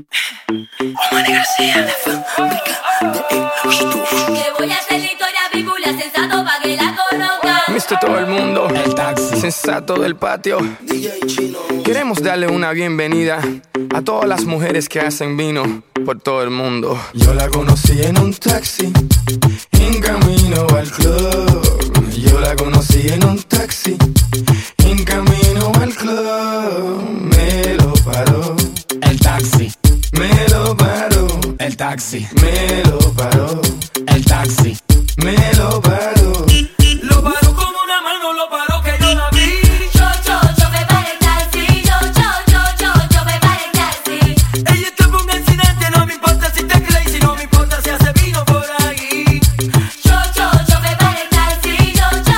Omar García, la fábrica de Estudio. Que voy a hacer la historia bíblia sensato pa' que la conozcan. Mr. Todo el mundo, el taxi sensato del patio. DJ Chino. Queremos darle una bienvenida a todas las mujeres que hacen vino por todo el mundo. Yo la conocí en un taxi, en camino al club. Yo la conocí en un taxi, en camino al club. Me lo paró el taxi, me lo paró, el taxi, me lo paró, el taxi. me lo paró. Lo paró como una mano, lo paró que yo la vi. Yo me paré el taxi. Yo me paré el taxi. Ella está por un accidente, no me importa si te clay, si no me importa si hace vino por ahí. Yo me paré el taxi.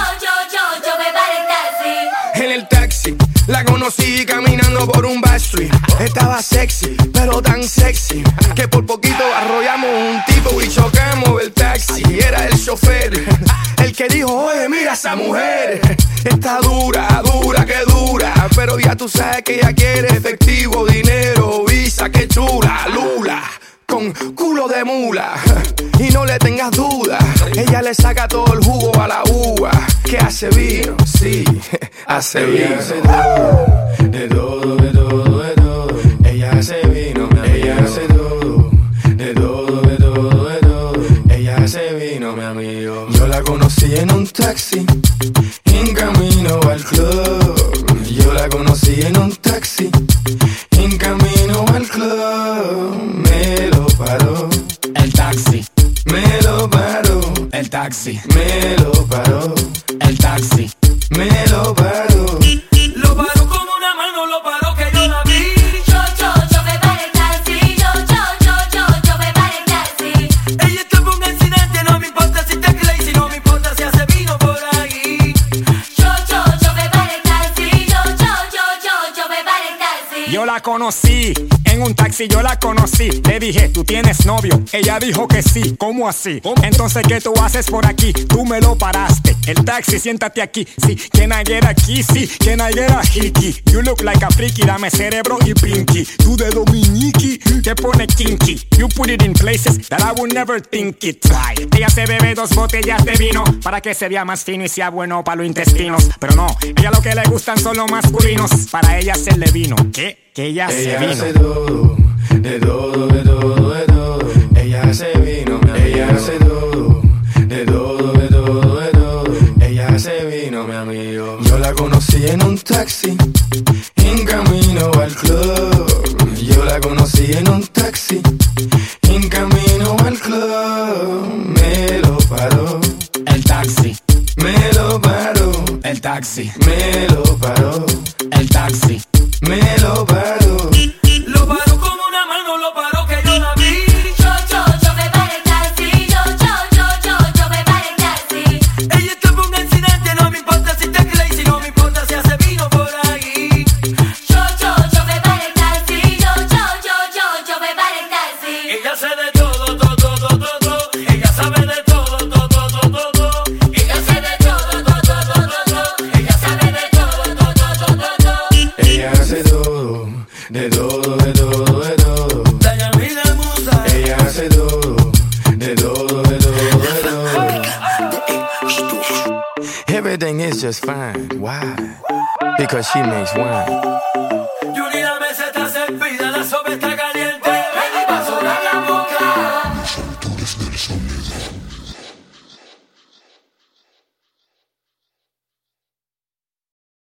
Yo me paré el taxi. En el taxi la conocí caminando por un back street. Estaba sexy, pero tan sexy que por poquito arrollamos un tipo y chocamos el taxi. Era el chofer, el que dijo, oye, mira esa mujer. Está dura, dura, que dura. Pero ya tú sabes que ella quiere efectivo, dinero, visa, que chula, lula, con culo de mula. Y no le tengas duda, ella le saca todo el jugo a la uva. Que hace vino, sí, hace vino. Ella hace todo, de todo, de todo, de todo. Ella hace vino, ella hace todo, de todo, de todo, de todo. Ella hace vino, mi amigo. Yo la conocí en un taxi, en camino al club. Yo la conocí en un taxi, en camino al club. Me lo paró El taxi, me lo paró, el taxi, me lo paró, el taxi. me lo paró. Lo paró como una mano, lo paró que yo la vi. Yo me paré el taxi. Yo me paré el taxi. Ella está por un accidente, no me importa si te clay, si no me importa si hace vino por ahí. Yo me paré el taxi. Yo me paré el taxi. Yo la conocí en un taxi, yo la conocí. Le dije, ¿tú tienes novio? Ella dijo que sí. ¿Cómo así? Entonces, ¿qué tú haces por aquí? Tú me lo paraste. El taxi, siéntate aquí. Sí, can I get a kissy? Can I get a hickey? You look like a freaky, dame cerebro y pinky. Tú de Dominiki, te pone kinky. You put it in places that I would never think it. Right. Ella se bebe 2 botellas de vino para que se vea más fino y sea bueno para los intestinos. Pero no, ella lo que le gustan son los masculinos. Para ella hacerle vino. ¿Qué? Que ella hace Ella vino. hace todo, de todo, de todo, de todo. Ella hace vino, ella hace todo, de todo, de todo, de todo. Ella hace vino, mi amigo. Yo la conocí en un taxi, en camino al club. Yo la conocí en un taxi, en camino al club. Me lo paró El taxi, me lo paró, el taxi, me lo paró, el taxi. me lo paró. Lo paró como una mano, lo paró que yo la vi. Yo me paré el taxi. Yo me paré el taxi. Ella está por un accidente, no me importa si te clay, si no me importa si hace vino por ahí. Yo me paré el taxi. Yo me paré el taxi. Ella hace de todo, todo. Ella sabe de todo, todo. Ella sabe de todo. Ella sabe de todo. Ella hace todo, de todo, de todo, de todo. Dayamila Musa. Ella hace todo, de todo, de todo, de todo. Everything is just fine. Why? Because she makes wine.